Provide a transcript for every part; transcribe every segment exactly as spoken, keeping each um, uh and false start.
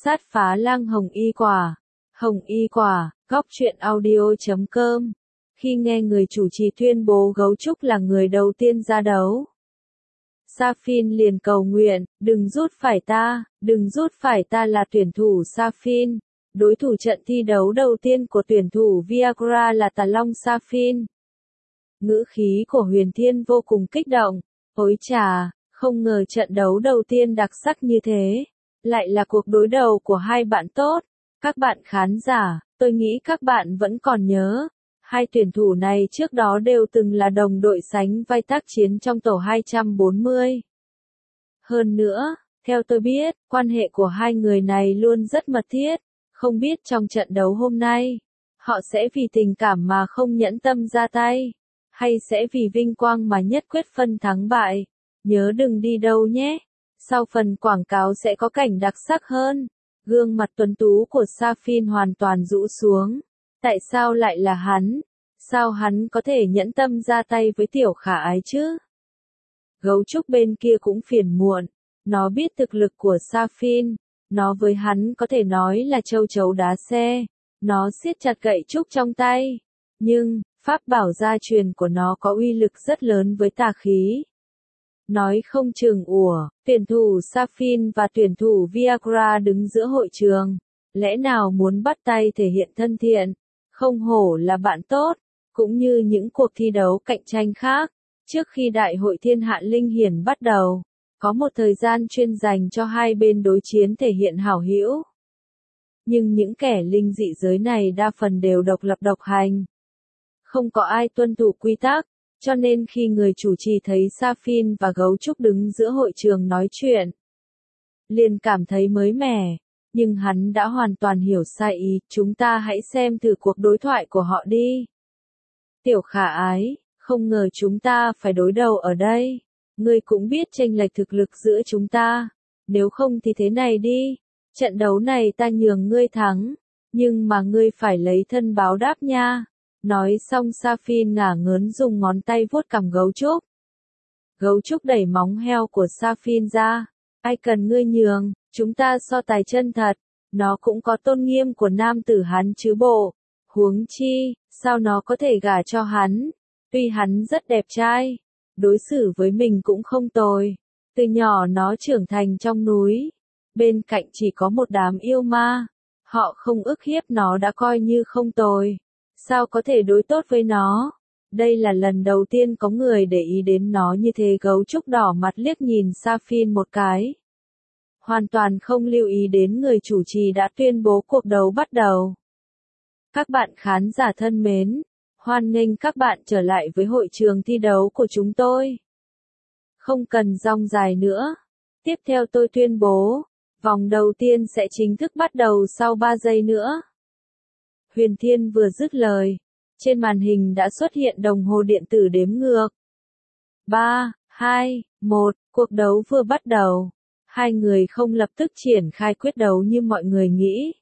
Sát phá lang hồng y quả. Hồng y quả, góc truyện audio chấm com. Khi nghe người chủ trì tuyên bố Gấu Trúc là người đầu tiên ra đấu, Safin liền cầu nguyện, đừng rút phải ta, đừng rút phải ta là tuyển thủ Safin. Đối thủ trận thi đấu đầu tiên của tuyển thủ Viagra là Tà Long Safin. Ngữ khí của Huyền Thiên vô cùng kích động. Ôi chà, không ngờ trận đấu đầu tiên đặc sắc như thế. Lại là cuộc đối đầu của hai bạn tốt. Các bạn khán giả, tôi nghĩ các bạn vẫn còn nhớ. Hai tuyển thủ này trước đó đều từng là đồng đội sánh vai tác chiến trong tổ hai trăm bốn mươi. Hơn nữa, theo tôi biết, quan hệ của hai người này luôn rất mật thiết. Không biết trong trận đấu hôm nay, họ sẽ vì tình cảm mà không nhẫn tâm ra tay, hay sẽ vì vinh quang mà nhất quyết phân thắng bại. Nhớ đừng đi đâu nhé. Sau phần quảng cáo sẽ có cảnh đặc sắc hơn. Gương mặt tuấn tú của Safin hoàn toàn rũ xuống. Tại sao lại là hắn? Sao hắn có thể nhẫn tâm ra tay với tiểu khả ái chứ? Gấu trúc bên kia cũng phiền muộn. Nó biết thực lực của Safin. Nó với hắn có thể nói là châu chấu đá xe. Nó siết chặt gậy trúc trong tay. Nhưng, pháp bảo gia truyền của nó có uy lực rất lớn với tà khí. Nói không chừng ủa, tuyển thủ Safin và tuyển thủ Viagra đứng giữa hội trường. Lẽ nào muốn bắt tay thể hiện thân thiện? Không hổ là bạn tốt. Cũng như những cuộc thi đấu cạnh tranh khác. Trước khi Đại hội Thiên Hạ Linh Hiển bắt đầu, có một thời gian chuyên dành cho hai bên đối chiến thể hiện hảo hữu. Nhưng những kẻ linh dị giới này đa phần đều độc lập độc hành. Không có ai tuân thủ quy tắc, cho nên khi người chủ trì thấy Safin và Gấu Trúc đứng giữa hội trường nói chuyện, liền cảm thấy mới mẻ, nhưng hắn đã hoàn toàn hiểu sai ý, chúng ta hãy xem thử cuộc đối thoại của họ đi. Tiểu khả ái, không ngờ chúng ta phải đối đầu ở đây. Ngươi cũng biết chênh lệch thực lực giữa chúng ta. Nếu không thì thế này đi. Trận đấu này ta nhường ngươi thắng. Nhưng mà ngươi phải lấy thân báo đáp nha. Nói xong Safin ngả ngớn dùng ngón tay vuốt cằm Gấu Trúc. Gấu Trúc đẩy móng heo của Safin ra. Ai cần ngươi nhường, chúng ta so tài chân thật. Nó cũng có tôn nghiêm của nam tử hắn chứ bộ. Huống chi, sao nó có thể gả cho hắn? Tuy hắn rất đẹp trai, đối xử với mình cũng không tồi. Từ nhỏ nó trưởng thành trong núi. Bên cạnh chỉ có một đám yêu ma. Họ không ức hiếp nó đã coi như không tồi. Sao có thể đối tốt với nó? Đây là lần đầu tiên có người để ý đến nó như thế. Gấu trúc đỏ mặt liếc nhìn Safin một cái. Hoàn toàn không lưu ý đến người chủ trì đã tuyên bố cuộc đấu bắt đầu. Các bạn khán giả thân mến, hoan nghênh các bạn trở lại với hội trường thi đấu của chúng tôi. Không cần rong dài nữa. Tiếp theo tôi tuyên bố, vòng đầu tiên sẽ chính thức bắt đầu sau ba giây nữa. Huyền Thiên vừa dứt lời, trên màn hình đã xuất hiện đồng hồ điện tử đếm ngược. ba, hai, một, cuộc đấu vừa bắt đầu. Hai người không lập tức triển khai quyết đấu như mọi người nghĩ,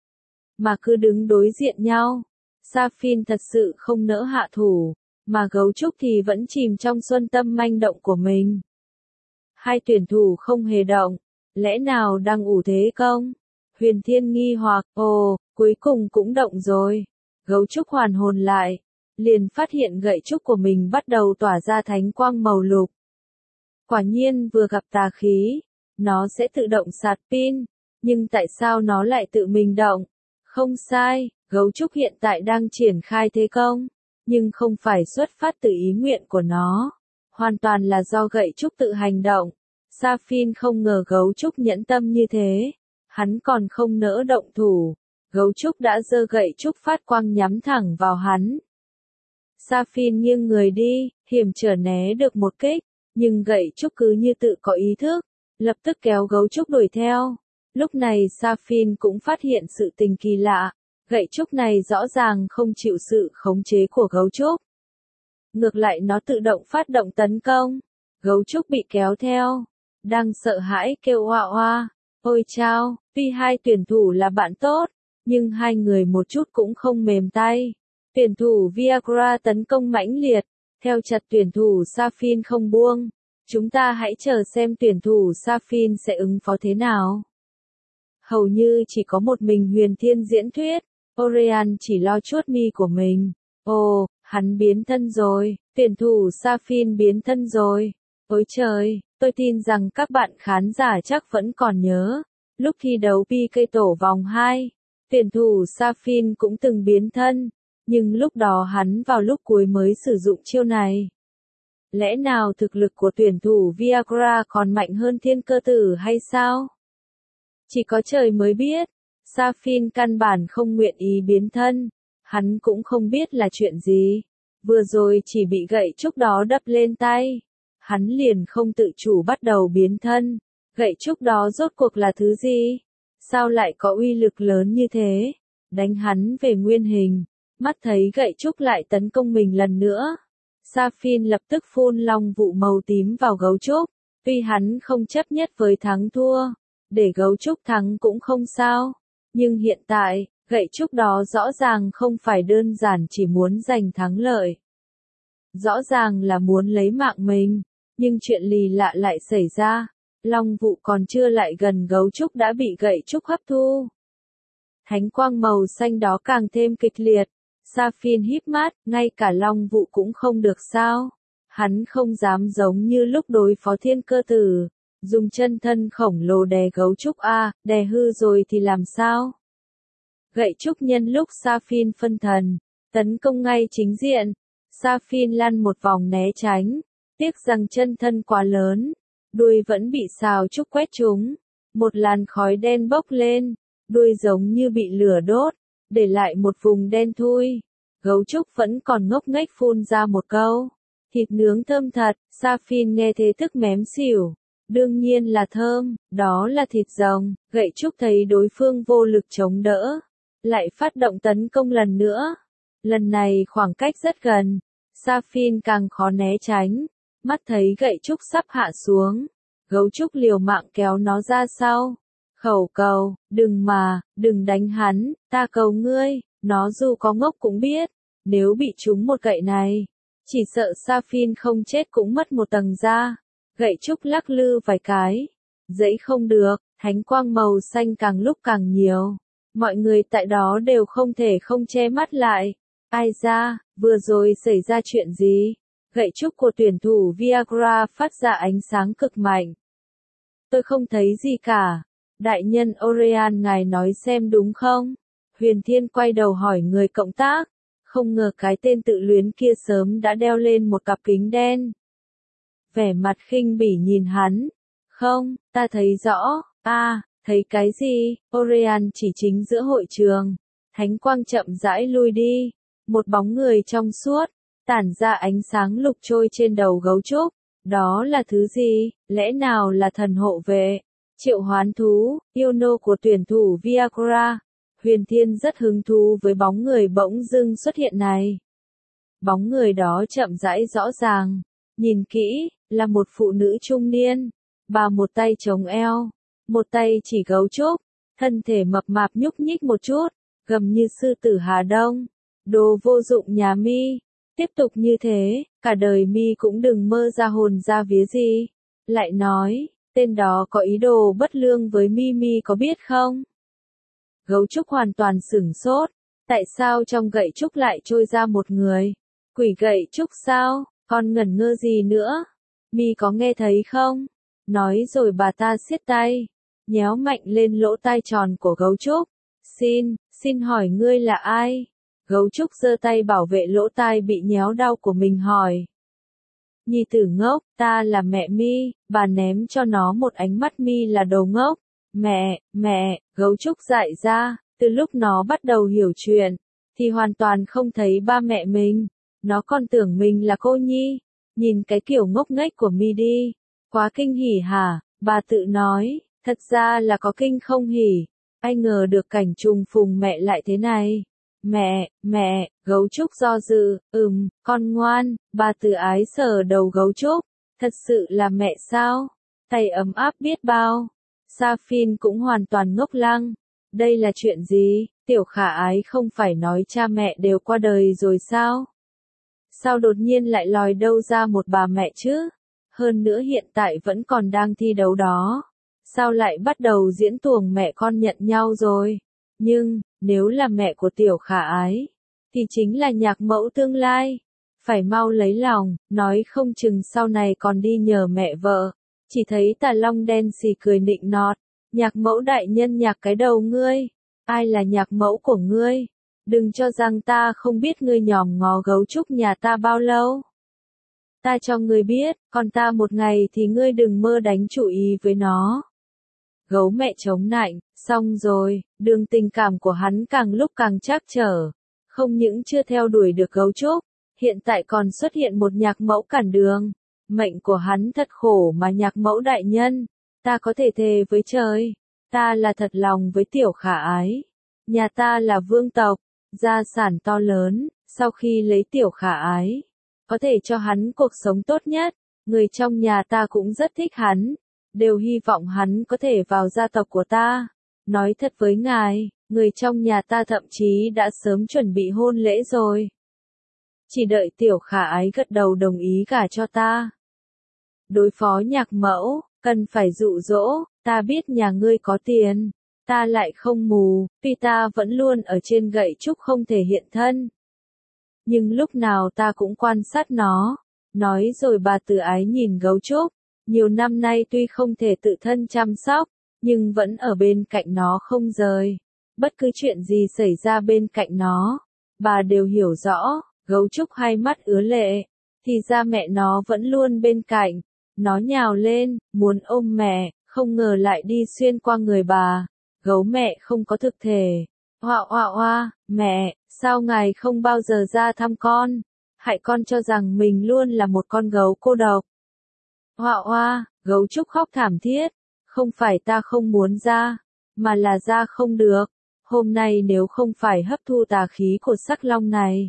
mà cứ đứng đối diện nhau. Safin thật sự không nỡ hạ thủ, mà Gấu Trúc thì vẫn chìm trong xuân tâm manh động của mình. Hai tuyển thủ không hề động, lẽ nào đang ủ thế công? Huyền Thiên nghi hoặc, ồ, cuối cùng cũng động rồi. Gấu Trúc hoàn hồn lại, liền phát hiện gậy trúc của mình bắt đầu tỏa ra thánh quang màu lục. Quả nhiên vừa gặp tà khí, nó sẽ tự động sạc pin, nhưng tại sao nó lại tự mình động? Không sai, Gấu Trúc hiện tại đang triển khai thế công, nhưng không phải xuất phát từ ý nguyện của nó, hoàn toàn là do gậy trúc tự hành động. Safin không ngờ Gấu Trúc nhẫn tâm như thế, hắn còn không nỡ động thủ, Gấu Trúc đã giơ gậy trúc phát quang nhắm thẳng vào hắn. Safin nghiêng người đi, hiểm trở né được một kích, nhưng gậy trúc cứ như tự có ý thức, lập tức kéo Gấu Trúc đuổi theo. Lúc này Safin cũng phát hiện sự tình kỳ lạ, gậy trúc này rõ ràng không chịu sự khống chế của Gấu Trúc. Ngược lại nó tự động phát động tấn công, Gấu Trúc bị kéo theo, đang sợ hãi kêu oa oa. Ôi chao, tuy hai tuyển thủ là bạn tốt, nhưng hai người một chút cũng không mềm tay. Tuyển thủ Viagra tấn công mãnh liệt, theo chặt tuyển thủ Safin không buông. Chúng ta hãy chờ xem tuyển thủ Safin sẽ ứng phó thế nào. Hầu như chỉ có một mình Huyền Thiên diễn thuyết, Orion chỉ lo chuốt mi của mình. Ồ, hắn biến thân rồi, tuyển thủ Safin biến thân rồi. Ôi trời, tôi tin rằng các bạn khán giả chắc vẫn còn nhớ. Lúc thi đấu pê ca tổ vòng hai, tuyển thủ Safin cũng từng biến thân, nhưng lúc đó hắn vào lúc cuối mới sử dụng chiêu này. Lẽ nào thực lực của tuyển thủ Viagra còn mạnh hơn Thiên Cơ Tử hay sao? Chỉ có trời mới biết. Safin căn bản không nguyện ý biến thân, hắn cũng không biết là chuyện gì. Vừa rồi chỉ bị gậy trúc đó đập lên tay, hắn liền không tự chủ bắt đầu biến thân. Gậy trúc đó rốt cuộc là thứ gì? Sao lại có uy lực lớn như thế? Đánh hắn về nguyên hình, mắt thấy gậy trúc lại tấn công mình lần nữa. Safin lập tức phun long vụ màu tím vào gấu trúc, tuy hắn không chấp nhất với thắng thua, để gấu trúc thắng cũng không sao. Nhưng hiện tại, gậy trúc đó rõ ràng không phải đơn giản chỉ muốn giành thắng lợi. Rõ ràng là muốn lấy mạng mình, nhưng chuyện lì lạ lại xảy ra. Long vụ còn chưa lại gần gấu trúc đã bị gậy trúc hấp thu. Thánh quang màu xanh đó càng thêm kịch liệt. Safin híp mắt, ngay cả long vụ cũng không được sao. Hắn không dám giống như lúc đối phó Thiên Cơ Tử, dùng chân thân khổng lồ đè gấu trúc a, đè hư rồi thì làm sao? Gậy trúc nhân lúc Safin phân thần, tấn công ngay chính diện. Safin lăn một vòng né tránh, tiếc rằng chân thân quá lớn, đuôi vẫn bị sào trúc quét trúng. Một làn khói đen bốc lên, đuôi giống như bị lửa đốt, để lại một vùng đen thui. Gấu trúc vẫn còn ngốc nghếch phun ra một câu. Thịt nướng thơm thật, Safin nghe thế tức mém xỉu. Đương nhiên là thơm, đó là thịt rồng. Gậy trúc thấy đối phương vô lực chống đỡ, lại phát động tấn công lần nữa. Lần này khoảng cách rất gần, Safin càng khó né tránh. Mắt thấy gậy trúc sắp hạ xuống, gấu trúc liều mạng kéo nó ra sau. Khẩu cầu, đừng mà, đừng đánh hắn, ta cầu ngươi. Nó dù có ngốc cũng biết, nếu bị trúng một gậy này, chỉ sợ Safin không chết cũng mất một tầng da. Gậy trúc lắc lư vài cái, dẫy không được, thánh quang màu xanh càng lúc càng nhiều. Mọi người tại đó đều không thể không che mắt lại. Ai ra, vừa rồi xảy ra chuyện gì? Gậy trúc của tuyển thủ Viagra phát ra ánh sáng cực mạnh. Tôi không thấy gì cả. Đại nhân Orion, ngài nói xem đúng không? Huyền Thiên quay đầu hỏi người cộng tác. Không ngờ cái tên tự luyến kia sớm đã đeo lên một cặp kính đen. Vẻ mặt khinh bỉ nhìn hắn. Không, ta thấy rõ. À, thấy cái gì? Orion chỉ chính giữa hội trường. Thánh quang chậm rãi lui đi. Một bóng người trong suốt, tản ra ánh sáng lục trôi trên đầu gấu trúc. Đó là thứ gì? Lẽ nào là thần hộ vệ? Triệu hoán thú, yêu nô của tuyển thủ Viagra. Huyền Thiên rất hứng thú với bóng người bỗng dưng xuất hiện này. Bóng người đó chậm rãi rõ ràng. Nhìn kỹ, là một phụ nữ trung niên. Bà một tay chống eo, một tay chỉ gấu trúc. Thân thể mập mạp nhúc nhích một chút, gầm như sư tử Hà Đông. Đồ vô dụng nhà mi. Tiếp tục như thế, cả đời mi cũng đừng mơ ra hồn ra vía gì. Lại nói, tên đó có ý đồ bất lương với mi mi có biết không? Gấu trúc hoàn toàn sửng sốt. Tại sao trong gậy trúc lại trôi ra một người? Quỷ gậy trúc sao? Con ngẩn ngơ gì nữa? Mi có nghe thấy không? Nói rồi bà ta siết tay, nhéo mạnh lên lỗ tai tròn của gấu trúc. Xin, xin hỏi ngươi là ai? Gấu trúc giơ tay bảo vệ lỗ tai bị nhéo đau của mình hỏi. Nhi tử ngốc, ta là mẹ mi. Bà ném cho nó một ánh mắt mi là đồ ngốc. Mẹ, mẹ, gấu trúc dại ra. Từ lúc nó bắt đầu hiểu chuyện, thì hoàn toàn không thấy ba mẹ mình. Nó còn tưởng mình là cô nhi. Nhìn cái kiểu ngốc nghếch của mi đi. Quá kinh hỉ hả? Bà tự nói. Thật ra là có kinh không hỉ. Ai ngờ được cảnh trùng phùng mẹ lại thế này. Mẹ, mẹ, gấu trúc do dự. Ừm, con ngoan. Bà từ ái sờ đầu gấu trúc. Thật sự là mẹ sao? Tay ấm áp biết bao. Safin cũng hoàn toàn ngốc lăng. Đây là chuyện gì? Tiểu khả ái không phải nói cha mẹ đều qua đời rồi sao? Sao đột nhiên lại lòi đâu ra một bà mẹ chứ? Hơn nữa hiện tại vẫn còn đang thi đấu đó. Sao lại bắt đầu diễn tuồng mẹ con nhận nhau rồi? Nhưng, nếu là mẹ của Tiểu Khả Ái, thì chính là nhạc mẫu tương lai. Phải mau lấy lòng, nói không chừng sau này còn đi nhờ mẹ vợ. Chỉ thấy Tà Long đen xì cười nịnh nọt. Nhạc mẫu đại nhân nhạc cái đầu ngươi. Ai là nhạc mẫu của ngươi? Đừng cho rằng ta không biết ngươi nhòm ngó gấu trúc nhà ta bao lâu. Ta cho ngươi biết, còn ta một ngày thì ngươi đừng mơ đánh chủ ý với nó. Gấu mẹ chống nạnh, xong rồi, đường tình cảm của hắn càng lúc càng trắc trở. Không những chưa theo đuổi được gấu trúc, hiện tại còn xuất hiện một nhạc mẫu cản đường. Mệnh của hắn thật khổ mà nhạc mẫu đại nhân. Ta có thể thề với trời, ta là thật lòng với Tiểu Khả Ái. Nhà ta là vương tộc, gia sản to lớn, sau khi lấy Tiểu Khả Ái, có thể cho hắn cuộc sống tốt nhất. Người trong nhà ta cũng rất thích hắn, đều hy vọng hắn có thể vào gia tộc của ta. Nói thật với ngài, người trong nhà ta thậm chí đã sớm chuẩn bị hôn lễ rồi. Chỉ đợi Tiểu Khả Ái gật đầu đồng ý gả cho ta. Đối phó nhạc mẫu, cần phải dụ dỗ, ta biết nhà ngươi có tiền. Ta lại không mù, vì ta vẫn luôn ở trên gậy trúc không thể hiện thân. Nhưng lúc nào ta cũng quan sát nó. Nói rồi bà Từ Ái nhìn gấu trúc. Nhiều năm nay tuy không thể tự thân chăm sóc, nhưng vẫn ở bên cạnh nó không rời. Bất cứ chuyện gì xảy ra bên cạnh nó, bà đều hiểu rõ. Gấu trúc hai mắt ứa lệ, thì ra mẹ nó vẫn luôn bên cạnh. Nó nhào lên, muốn ôm mẹ, không ngờ lại đi xuyên qua người bà. Gấu mẹ không có thực thể. Oa oa oa, mẹ, sao ngài không bao giờ ra thăm con? Hại con cho rằng mình luôn là một con gấu cô độc. Oa oa, gấu trúc khóc thảm thiết. Không phải ta không muốn ra, mà là ra không được. Hôm nay nếu không phải hấp thu tà khí của sắc long này,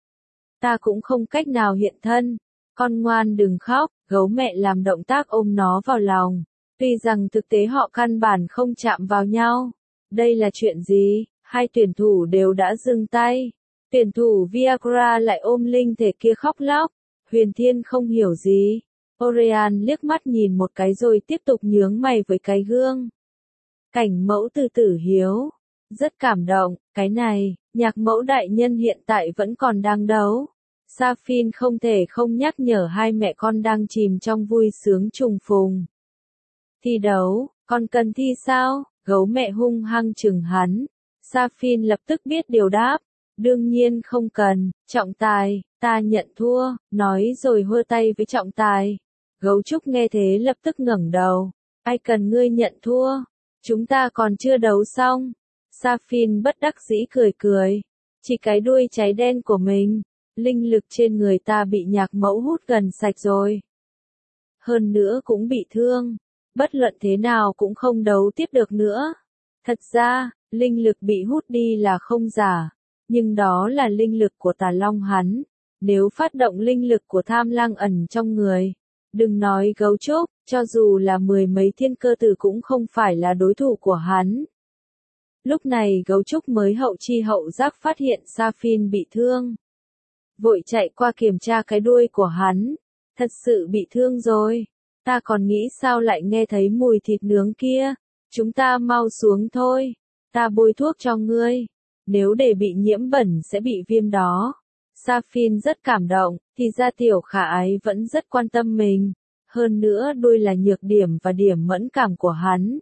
ta cũng không cách nào hiện thân. Con ngoan đừng khóc, gấu mẹ làm động tác ôm nó vào lòng. Tuy rằng thực tế họ căn bản không chạm vào nhau. Đây là chuyện gì? Hai tuyển thủ đều đã dừng tay. Tuyển thủ Viagra lại ôm linh thể kia khóc lóc. Huyền Thiên không hiểu gì. Orion liếc mắt nhìn một cái rồi tiếp tục nhướng mày với cái gương. Cảnh mẫu từ Tử Hiếu. Rất cảm động, cái này, nhạc mẫu đại nhân hiện tại vẫn còn đang đấu. Sapphire không thể không nhắc nhở hai mẹ con đang chìm trong vui sướng trùng phùng. Thi đấu, con cần thi sao? Gấu mẹ hung hăng chừng hắn. Sapphire lập tức biết điều đáp. Đương nhiên không cần, trọng tài, ta nhận thua, nói rồi hơ tay với trọng tài. Gấu trúc nghe thế lập tức ngẩng đầu. Ai cần ngươi nhận thua? Chúng ta còn chưa đấu xong. Sapphire bất đắc dĩ cười cười. Chỉ cái đuôi cháy đen của mình. Linh lực trên người ta bị nhạc mẫu hút gần sạch rồi. Hơn nữa cũng bị thương. Bất luận thế nào cũng không đấu tiếp được nữa. Thật ra, linh lực bị hút đi là không giả. Nhưng đó là linh lực của Tà Long hắn. Nếu phát động linh lực của Tham Lang ẩn trong người, đừng nói gấu trúc, cho dù là mười mấy thiên cơ tử cũng không phải là đối thủ của hắn. Lúc này gấu trúc mới hậu chi hậu giác phát hiện Sapphire bị thương. Vội chạy qua kiểm tra cái đuôi của hắn. Thật sự bị thương rồi. Ta còn nghĩ sao lại nghe thấy mùi thịt nướng kia. Chúng ta mau xuống thôi. Ta bôi thuốc cho ngươi. Nếu để bị nhiễm bẩn sẽ bị viêm đó. Sapphire rất cảm động, thì ra Tiểu Khả Ái vẫn rất quan tâm mình. Hơn nữa đuôi là nhược điểm và điểm mẫn cảm của hắn.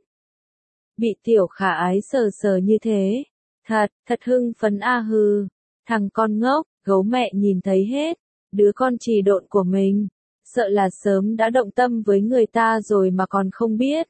Bị Tiểu Khả Ái sờ sờ như thế. Thật, thật hưng phấn a hư. Thằng con ngốc, gấu mẹ nhìn thấy hết. Đứa con trì độn của mình. Sợ là sớm đã động tâm với người ta rồi mà còn không biết.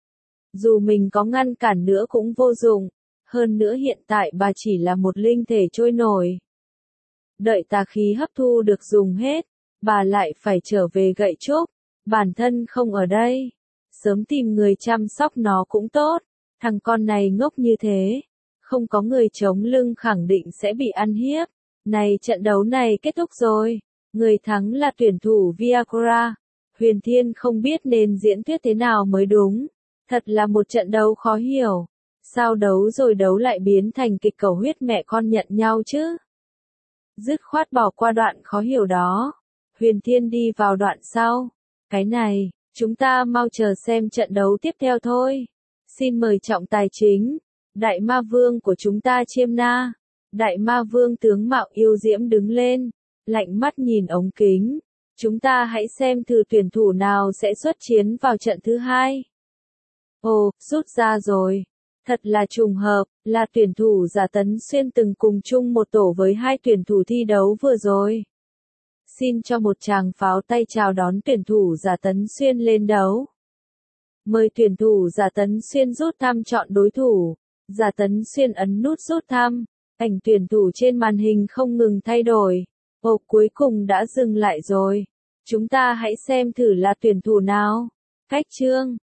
Dù mình có ngăn cản nữa cũng vô dụng. Hơn nữa hiện tại bà chỉ là một linh thể trôi nổi. Đợi tà khí hấp thu được dùng hết, bà lại phải trở về gậy trúc. Bản thân không ở đây. Sớm tìm người chăm sóc nó cũng tốt. Thằng con này ngốc như thế. Không có người chống lưng khẳng định sẽ bị ăn hiếp. Này trận đấu này kết thúc rồi. Người thắng là tuyển thủ Viagra. Huyền Thiên không biết nên diễn thuyết thế nào mới đúng. Thật là một trận đấu khó hiểu. Sao đấu rồi đấu lại biến thành kịch cầu huyết mẹ con nhận nhau chứ? Dứt khoát bỏ qua đoạn khó hiểu đó. Huyền Thiên đi vào đoạn sau. Cái này, Chúng ta mau chờ xem trận đấu tiếp theo thôi. Xin mời trọng tài chính. Đại ma vương của chúng ta Chiêm Na. Đại ma vương tướng mạo yêu diễm đứng lên, lạnh mắt nhìn ống kính. Chúng ta hãy xem thử tuyển thủ nào sẽ xuất chiến vào trận thứ hai. Ồ, rút ra rồi. Thật là trùng hợp, là tuyển thủ Giả Tấn Xuyên từng cùng chung một tổ với hai tuyển thủ thi đấu vừa rồi. Xin cho một tràng pháo tay chào đón tuyển thủ Giả Tấn Xuyên lên đấu. Mời tuyển thủ Giả Tấn Xuyên rút thăm chọn đối thủ. Giả Tấn Xuyên ấn nút rút thăm. Ảnh tuyển thủ trên màn hình không ngừng thay đổi. Ồ, cuối cùng đã dừng lại rồi. Chúng ta hãy xem thử là tuyển thủ nào. Cách chương